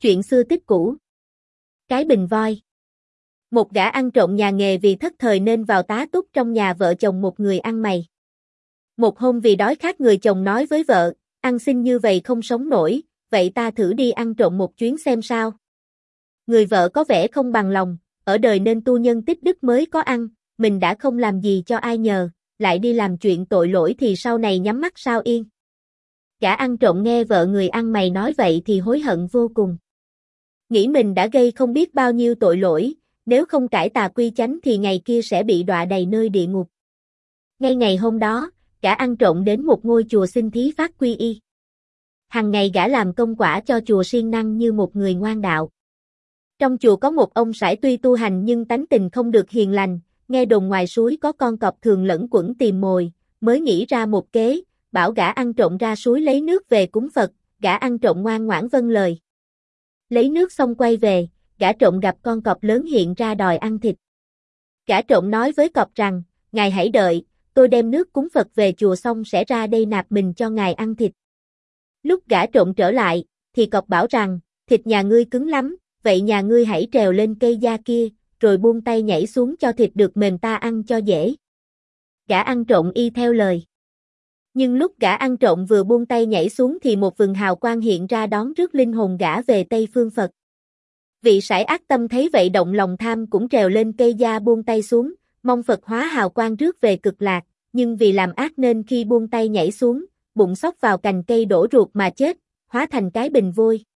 Chuyện xưa tích cũ. Cái bình voi. Một gã ăn trộm nhà nghề vì thất thời nên vào tá túc trong nhà vợ chồng một người ăn mày. Một hôm vì đói khát người chồng nói với vợ, ăn xin như vậy không sống nổi, vậy ta thử đi ăn trộm một chuyến xem sao. Người vợ có vẻ không bằng lòng, ở đời nên tu nhân tích đức mới có ăn, mình đã không làm gì cho ai nhờ, lại đi làm chuyện tội lỗi thì sau này nhắm mắt sao yên. Gã ăn trộm nghe vợ người ăn mày nói vậy thì hối hận vô cùng. Nghĩ mình đã gây không biết bao nhiêu tội lỗi, nếu không cải tà quy chánh thì ngày kia sẽ bị đọa đầy nơi địa ngục. Ngay ngày hôm đó, gã ăn trộm đến một ngôi chùa xin thí phát quy y. Hằng ngày gã làm công quả cho chùa siêng năng như một người ngoan đạo. Trong chùa có một ông sải tuy tu hành nhưng tánh tình không được hiền lành, nghe đồn ngoài suối có con cọp thường lẫn quẩn tìm mồi, mới nghĩ ra một kế, bảo gã ăn trộm ra suối lấy nước về cúng Phật, gã ăn trộm ngoan ngoãn vâng lời. Lấy nước xong quay về, gã trộm gặp con cọp lớn hiện ra đòi ăn thịt. Gã trộm nói với cọp rằng, ngài hãy đợi, tôi đem nước cúng Phật về chùa xong sẽ ra đây nạp mình cho ngài ăn thịt. Lúc gã trộm trở lại, thì cọp bảo rằng, thịt nhà ngươi cứng lắm, vậy nhà ngươi hãy trèo lên cây da kia, rồi buông tay nhảy xuống cho thịt được mềm ta ăn cho dễ. Gã ăn trộm y theo lời. Nhưng lúc gã ăn trộm vừa buông tay nhảy xuống thì một vầng hào quang hiện ra đón rước linh hồn gã về Tây Phương Phật. Vị sải ác tâm thấy vậy động lòng tham cũng trèo lên cây da buông tay xuống, mong Phật hóa hào quang rước về cực lạc, nhưng vì làm ác nên khi buông tay nhảy xuống, bụng xốc vào cành cây đổ ruột mà chết, hóa thành cái bình vôi.